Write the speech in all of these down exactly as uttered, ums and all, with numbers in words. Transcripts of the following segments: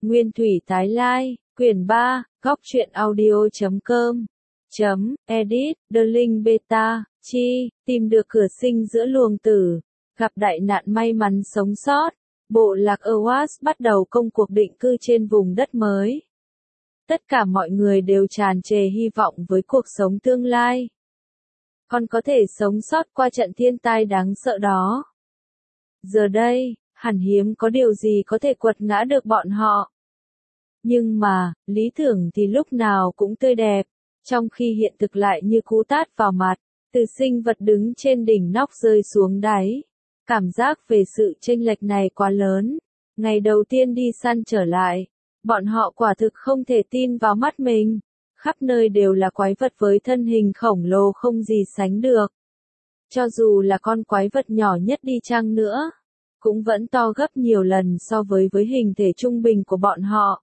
Nguyên thủy tái lai, quyển ba, góc truyện audio chấm com, chấm, edit, The Linh Beta, chi, tìm được cửa sinh giữa luồng tử, gặp đại nạn may mắn sống sót, bộ lạc Oas bắt đầu công cuộc định cư trên vùng đất mới. Tất cả mọi người đều tràn trề hy vọng với cuộc sống tương lai. Con có thể sống sót qua trận thiên tai đáng sợ đó. Giờ đây, hẳn hiếm có điều gì có thể quật ngã được bọn họ. Nhưng mà, lý tưởng thì lúc nào cũng tươi đẹp, trong khi hiện thực lại như cú tát vào mặt, từ sinh vật đứng trên đỉnh nóc rơi xuống đáy. Cảm giác về sự chênh lệch này quá lớn. Ngày đầu tiên đi săn trở lại, bọn họ quả thực không thể tin vào mắt mình. Khắp nơi đều là quái vật với thân hình khổng lồ không gì sánh được. Cho dù là con quái vật nhỏ nhất đi chăng nữa, cũng vẫn to gấp nhiều lần so với với hình thể trung bình của bọn họ.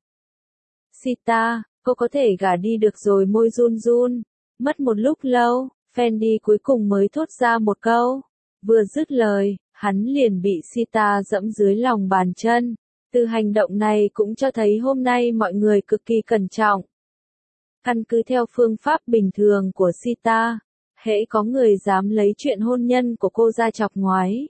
Sita, cô có thể gả đi được rồi, môi run run. Mất một lúc lâu, Fendi cuối cùng mới thốt ra một câu. Vừa dứt lời, hắn liền bị Sita dẫm dưới lòng bàn chân. Từ hành động này cũng cho thấy hôm nay mọi người cực kỳ cẩn trọng. Căn cứ theo phương pháp bình thường của Sita, hễ có người dám lấy chuyện hôn nhân của cô ra chọc ngoái,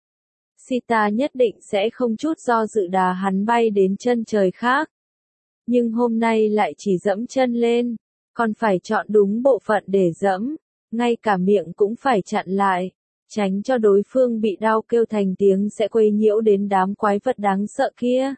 Sita nhất định sẽ không chút do dự đá hắn bay đến chân trời khác. Nhưng hôm nay lại chỉ dẫm chân lên, còn phải chọn đúng bộ phận để dẫm, ngay cả miệng cũng phải chặn lại, tránh cho đối phương bị đau kêu thành tiếng sẽ quấy nhiễu đến đám quái vật đáng sợ kia.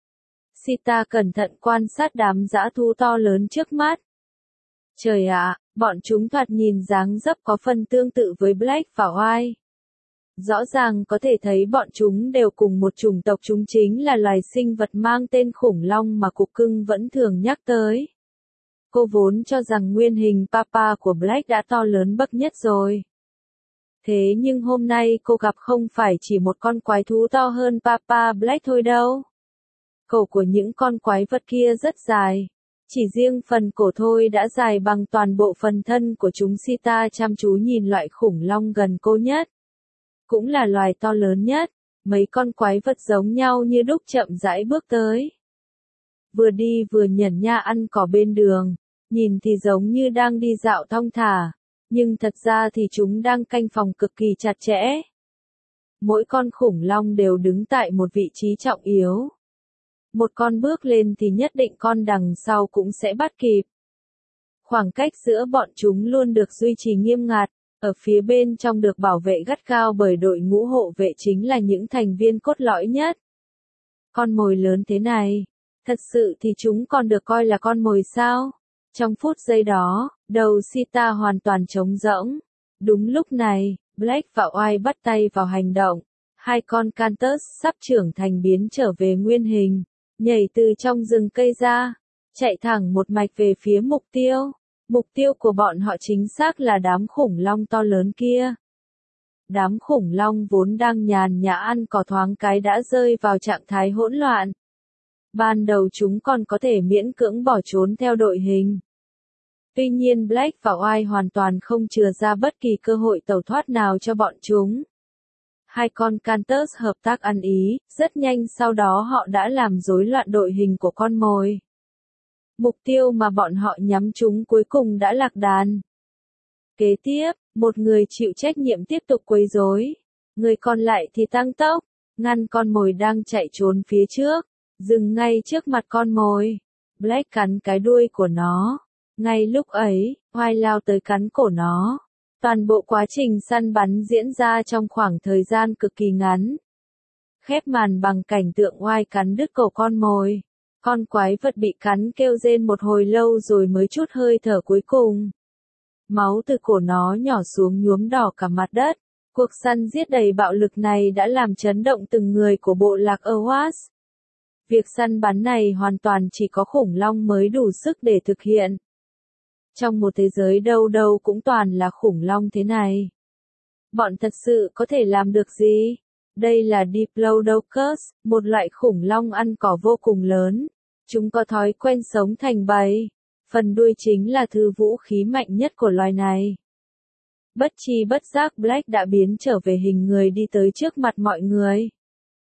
Sita cẩn thận quan sát đám dã thú to lớn trước mắt. Trời ạ, bọn chúng thoạt nhìn dáng dấp có phần tương tự với Black và White. Rõ ràng có thể thấy bọn chúng đều cùng một chủng tộc, chúng chính là loài sinh vật mang tên khủng long mà cục cưng vẫn thường nhắc tới. Cô vốn cho rằng nguyên hình Papa của Black đã to lớn bậc nhất rồi. Thế nhưng hôm nay cô gặp không phải chỉ một con quái thú to hơn Papa Black thôi đâu. Cổ của những con quái vật kia rất dài. Chỉ riêng phần cổ thôi đã dài bằng toàn bộ phần thân của chúng. Sita chăm chú nhìn loại khủng long gần cô nhất. Cũng là loài to lớn nhất. Mấy con quái vật giống nhau như đúc chậm rãi bước tới. Vừa đi vừa nhẩn nha ăn cỏ bên đường. Nhìn thì giống như đang đi dạo thong thả. Nhưng thật ra thì chúng đang canh phòng cực kỳ chặt chẽ. Mỗi con khủng long đều đứng tại một vị trí trọng yếu. Một con bước lên thì nhất định con đằng sau cũng sẽ bắt kịp. Khoảng cách giữa bọn chúng luôn được duy trì nghiêm ngặt, ở phía bên trong được bảo vệ gắt gao bởi đội ngũ hộ vệ, chính là những thành viên cốt lõi nhất. Con mồi lớn thế này, thật sự thì chúng còn được coi là con mồi sao? Trong phút giây đó, đầu Sita hoàn toàn trống rỗng. Đúng lúc này, Black và White bắt tay vào hành động. Hai con Cantus sắp trưởng thành biến trở về nguyên hình, nhảy từ trong rừng cây ra, chạy thẳng một mạch về phía mục tiêu. Mục tiêu của bọn họ chính xác là đám khủng long to lớn kia. Đám khủng long vốn đang nhàn nhã ăn cỏ thoáng cái đã rơi vào trạng thái hỗn loạn. Ban đầu chúng còn có thể miễn cưỡng bỏ trốn theo đội hình. Tuy nhiên Black và White hoàn toàn không chừa ra bất kỳ cơ hội tẩu thoát nào cho bọn chúng. Hai con Cantus hợp tác ăn ý, rất nhanh sau đó họ đã làm rối loạn đội hình của con mồi. Mục tiêu mà bọn họ nhắm trúng cuối cùng đã lạc đàn. Kế tiếp, một người chịu trách nhiệm tiếp tục quấy rối. Người còn lại thì tăng tốc, ngăn con mồi đang chạy trốn phía trước, dừng ngay trước mặt con mồi. Black cắn cái đuôi của nó. Ngay lúc ấy, White lao tới cắn cổ nó. Toàn bộ quá trình săn bắn diễn ra trong khoảng thời gian cực kỳ ngắn. Khép màn bằng cảnh tượng White cắn đứt cổ con mồi. Con quái vật bị cắn kêu rên một hồi lâu rồi mới chút hơi thở cuối cùng. Máu từ cổ nó nhỏ xuống nhuốm đỏ cả mặt đất. Cuộc săn giết đầy bạo lực này đã làm chấn động từng người của bộ lạc Oas. Việc săn bắn này hoàn toàn chỉ có khủng long mới đủ sức để thực hiện. Trong một thế giới đâu đâu cũng toàn là khủng long thế này. Bọn thật sự có thể làm được gì? Đây là Diplodocus, một loại khủng long ăn cỏ vô cùng lớn. Chúng có thói quen sống thành bầy. Phần đuôi chính là thứ vũ khí mạnh nhất của loài này. Bất chi bất giác Black đã biến trở về hình người đi tới trước mặt mọi người.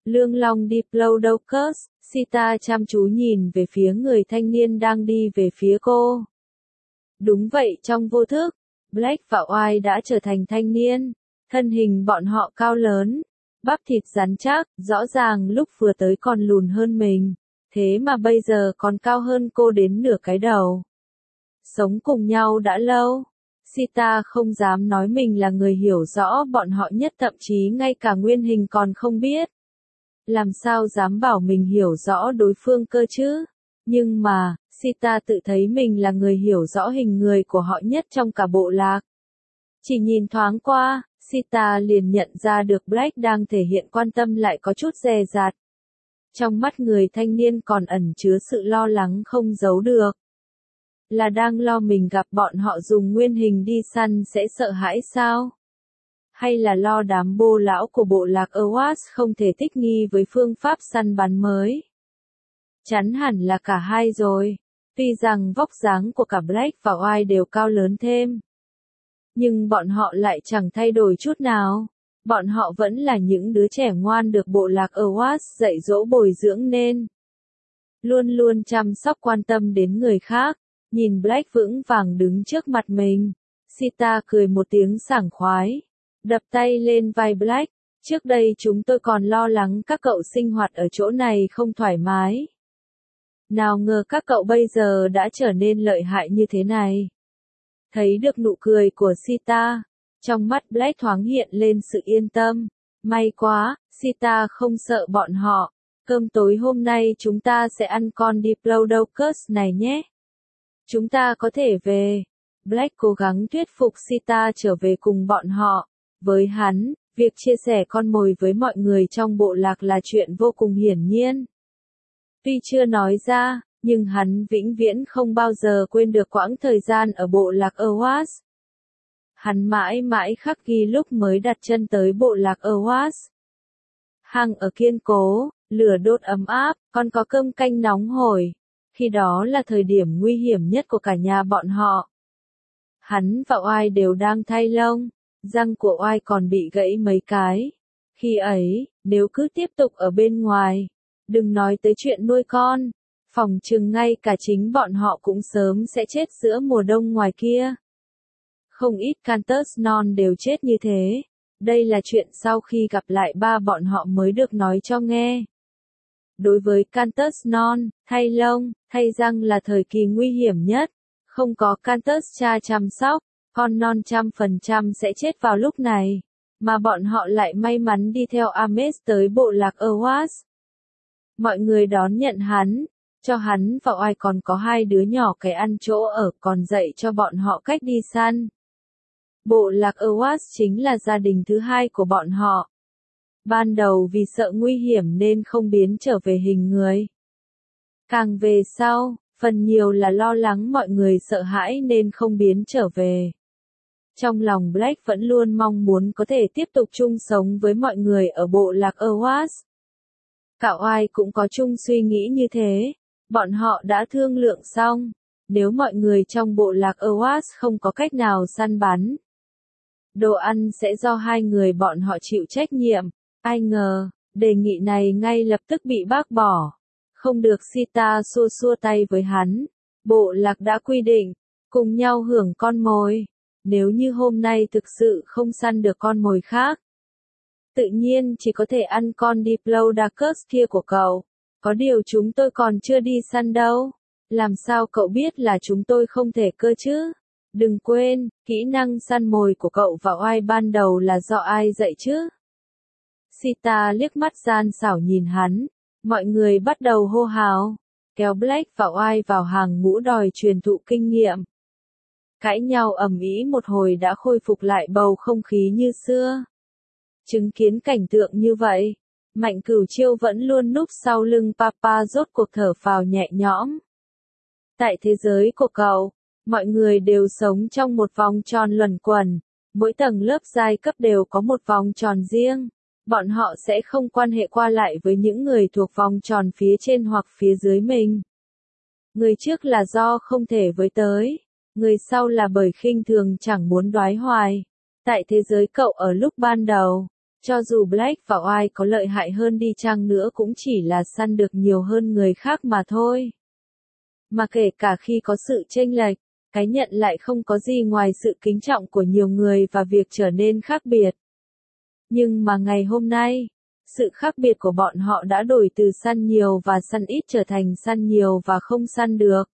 Lương Long Diplodocus, Sita chăm chú nhìn về phía người thanh niên đang đi về phía cô. Đúng vậy, trong vô thức, Black và White đã trở thành thanh niên. Thân hình bọn họ cao lớn, bắp thịt rắn chắc, rõ ràng lúc vừa tới còn lùn hơn mình, thế mà bây giờ còn cao hơn cô đến nửa cái đầu. Sống cùng nhau đã lâu, Sita không dám nói mình là người hiểu rõ bọn họ nhất, thậm chí ngay cả nguyên hình còn không biết. Làm sao dám bảo mình hiểu rõ đối phương cơ chứ? Nhưng mà, Sita tự thấy mình là người hiểu rõ hình người của họ nhất trong cả bộ lạc. Chỉ nhìn thoáng qua, Sita liền nhận ra được Black đang thể hiện quan tâm lại có chút dè dặt. Trong mắt người thanh niên còn ẩn chứa sự lo lắng không giấu được. Là đang lo mình gặp bọn họ dùng nguyên hình đi săn sẽ sợ hãi sao? Hay là lo đám bô lão của bộ lạc Awas không thể thích nghi với phương pháp săn bắn mới? Chắn hẳn là cả hai rồi. Tuy rằng vóc dáng của cả Black và White đều cao lớn thêm, nhưng bọn họ lại chẳng thay đổi chút nào. Bọn họ vẫn là những đứa trẻ ngoan được bộ lạc Awas dạy dỗ bồi dưỡng nên. Luôn luôn chăm sóc quan tâm đến người khác. Nhìn Black vững vàng đứng trước mặt mình, Sita cười một tiếng sảng khoái, đập tay lên vai Black. Trước đây chúng tôi còn lo lắng các cậu sinh hoạt ở chỗ này không thoải mái. Nào ngờ các cậu bây giờ đã trở nên lợi hại như thế này. Thấy được nụ cười của Sita, trong mắt Black thoáng hiện lên sự yên tâm. May quá, Sita không sợ bọn họ. Cơm tối hôm nay chúng ta sẽ ăn con Diplodocus này nhé. Chúng ta có thể về. Black cố gắng thuyết phục Sita trở về cùng bọn họ. Với hắn, việc chia sẻ con mồi với mọi người trong bộ lạc là chuyện vô cùng hiển nhiên. Tuy chưa nói ra, nhưng hắn vĩnh viễn không bao giờ quên được quãng thời gian ở bộ lạc Awas. Hắn mãi mãi khắc ghi lúc mới đặt chân tới bộ lạc Awas. Hang ở kiên cố, lửa đốt ấm áp, còn có cơm canh nóng hổi. Khi đó là thời điểm nguy hiểm nhất của cả nhà bọn họ. Hắn và Oai đều đang thay lông, răng của Oai còn bị gãy mấy cái. Khi ấy, nếu cứ tiếp tục ở bên ngoài, đừng nói tới chuyện nuôi con, phòng chừng ngay cả chính bọn họ cũng sớm sẽ chết giữa mùa đông ngoài kia. Không ít Cantus non đều chết như thế. Đây là chuyện sau khi gặp lại ba bọn họ mới được nói cho nghe. Đối với Cantus non, thay lông, thay răng là thời kỳ nguy hiểm nhất. Không có Cantus cha chăm sóc, con non trăm phần trăm sẽ chết vào lúc này. Mà bọn họ lại may mắn đi theo Ames tới bộ lạc Awas. Mọi người đón nhận hắn, cho hắn và Oai còn có hai đứa nhỏ cái ăn chỗ ở, còn dạy cho bọn họ cách đi săn. Bộ lạc Awas chính là gia đình thứ hai của bọn họ. Ban đầu vì sợ nguy hiểm nên không biến trở về hình người. Càng về sau, phần nhiều là lo lắng mọi người sợ hãi nên không biến trở về. Trong lòng Black vẫn luôn mong muốn có thể tiếp tục chung sống với mọi người ở bộ lạc Awas. Cả Oai cũng có chung suy nghĩ như thế. Bọn họ đã thương lượng xong, nếu mọi người trong bộ lạc Awas không có cách nào săn bắn, đồ ăn sẽ do hai người bọn họ chịu trách nhiệm. Ai ngờ, đề nghị này ngay lập tức bị bác bỏ. Không được, Sita xua xua tay với hắn. Bộ lạc đã quy định, cùng nhau hưởng con mồi. Nếu như hôm nay thực sự không săn được con mồi khác, tự nhiên chỉ có thể ăn con Diplodocus kia của cậu. Có điều chúng tôi còn chưa đi săn đâu. Làm sao cậu biết là chúng tôi không thể cơ chứ? Đừng quên, kỹ năng săn mồi của cậu và Oai ban đầu là do ai dạy chứ? Sita liếc mắt gian xảo nhìn hắn. Mọi người bắt đầu hô hào, kéo Black và Oai vào hàng ngũ đòi truyền thụ kinh nghiệm. Cãi nhau ầm ĩ một hồi đã khôi phục lại bầu không khí như xưa. Chứng kiến cảnh tượng như vậy, Mạnh Cửu Chiêu vẫn luôn núp sau lưng Papa rốt cuộc thở phào nhẹ nhõm. Tại thế giới của cậu, mọi người đều sống trong một vòng tròn luẩn quẩn, mỗi tầng lớp giai cấp đều có một vòng tròn riêng. Bọn họ sẽ không quan hệ qua lại với những người thuộc vòng tròn phía trên hoặc phía dưới mình. Người trước là do không thể với tới, người sau là bởi khinh thường chẳng muốn đoái hoài. Tại thế giới cậu ở lúc ban đầu, Cho dù Black và White có lợi hại hơn đi chăng nữa cũng chỉ là săn được nhiều hơn người khác mà thôi. Mà kể cả khi có sự chênh lệch, cái nhận lại không có gì ngoài sự kính trọng của nhiều người và việc trở nên khác biệt. Nhưng mà ngày hôm nay, sự khác biệt của bọn họ đã đổi từ săn nhiều và săn ít trở thành săn nhiều và không săn được.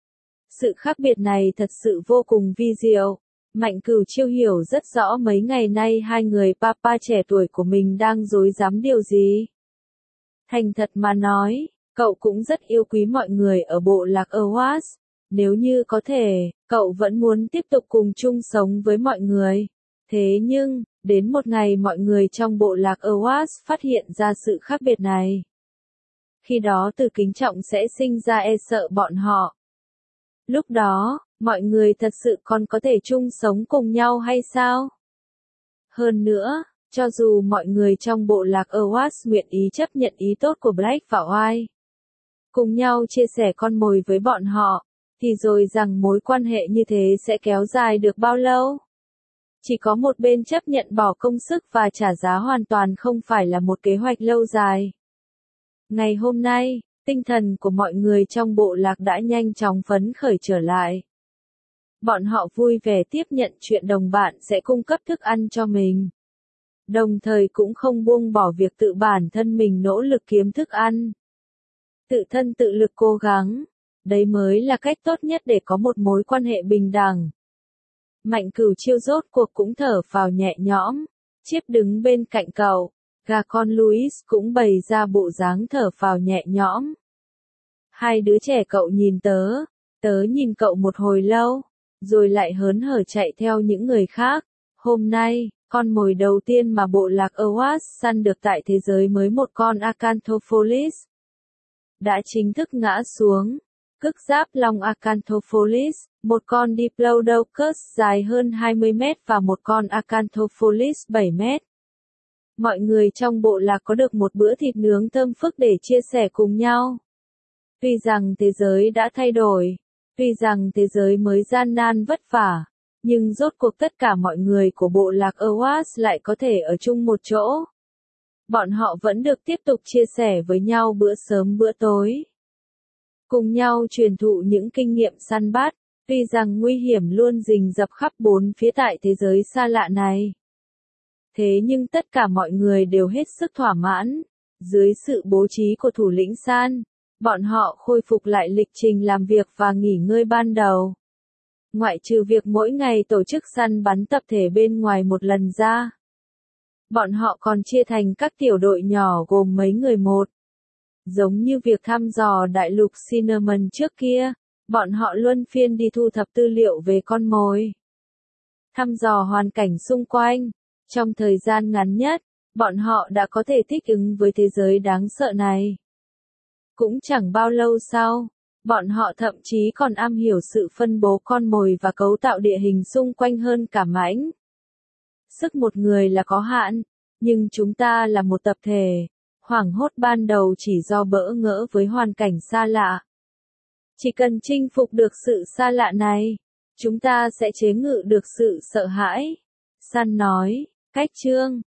Sự khác biệt này thật sự vô cùng vi diệu. Mạnh Cửu Chiêu hiểu rất rõ mấy ngày nay hai người papa trẻ tuổi của mình đang rối rắm điều gì. Thành thật mà nói, cậu cũng rất yêu quý mọi người ở bộ lạc Awas. Nếu như có thể, cậu vẫn muốn tiếp tục cùng chung sống với mọi người. Thế nhưng, đến một ngày mọi người trong bộ lạc Awas phát hiện ra sự khác biệt này. Khi đó từ kính trọng sẽ sinh ra e sợ bọn họ. Lúc đó, mọi người thật sự còn có thể chung sống cùng nhau hay sao? Hơn nữa, cho dù mọi người trong bộ lạc Awas nguyện ý chấp nhận ý tốt của Black và White, cùng nhau chia sẻ con mồi với bọn họ, thì rồi rằng mối quan hệ như thế sẽ kéo dài được bao lâu? Chỉ có một bên chấp nhận bỏ công sức và trả giá hoàn toàn không phải là một kế hoạch lâu dài. Ngày hôm nay, tinh thần của mọi người trong bộ lạc đã nhanh chóng phấn khởi trở lại. Bọn họ vui vẻ tiếp nhận chuyện đồng bạn sẽ cung cấp thức ăn cho mình. Đồng thời cũng không buông bỏ việc tự bản thân mình nỗ lực kiếm thức ăn. Tự thân tự lực cố gắng, đấy mới là cách tốt nhất để có một mối quan hệ bình đẳng. Mạnh Cửu Chiêu rốt cuộc cũng thở phào nhẹ nhõm, Chiếp đứng bên cạnh cậu, gà con Louis cũng bày ra bộ dáng thở phào nhẹ nhõm. Hai đứa trẻ cậu nhìn tớ, tớ nhìn cậu một hồi lâu, rồi lại hớn hở chạy theo những người khác. Hôm nay, con mồi đầu tiên mà bộ lạc Awas săn được tại thế giới mới một con Acanthophilus đã chính thức ngã xuống. Cức giáp long Acanthophilus, một con Diplodocus dài hơn hai mươi mét và một con Acanthophilus bảy mét. Mọi người trong bộ lạc có được một bữa thịt nướng thơm phức để chia sẻ cùng nhau. Tuy rằng thế giới đã thay đổi, tuy rằng thế giới mới gian nan vất vả, nhưng rốt cuộc tất cả mọi người của bộ lạc Awas lại có thể ở chung một chỗ. Bọn họ vẫn được tiếp tục chia sẻ với nhau bữa sớm bữa tối. Cùng nhau truyền thụ những kinh nghiệm săn bắt, tuy rằng nguy hiểm luôn rình rập khắp bốn phía tại thế giới xa lạ này. Thế nhưng tất cả mọi người đều hết sức thỏa mãn. Dưới sự bố trí của thủ lĩnh San, bọn họ khôi phục lại lịch trình làm việc và nghỉ ngơi ban đầu. Ngoại trừ việc mỗi ngày tổ chức săn bắn tập thể bên ngoài một lần ra. Bọn họ còn chia thành các tiểu đội nhỏ gồm mấy người một. Giống như việc thăm dò đại lục Cinnamon trước kia, bọn họ luân phiên đi thu thập tư liệu về con mồi. Thăm dò hoàn cảnh xung quanh. Trong thời gian ngắn nhất, bọn họ đã có thể thích ứng với thế giới đáng sợ này. Cũng chẳng bao lâu sau, bọn họ thậm chí còn am hiểu sự phân bố con mồi và cấu tạo địa hình xung quanh hơn cả mãnh. Sức một người là có hạn, nhưng chúng ta là một tập thể. Hoảng hốt ban đầu chỉ do bỡ ngỡ với hoàn cảnh xa lạ. Chỉ cần chinh phục được sự xa lạ này, chúng ta sẽ chế ngự được sự sợ hãi. San nói, cách chương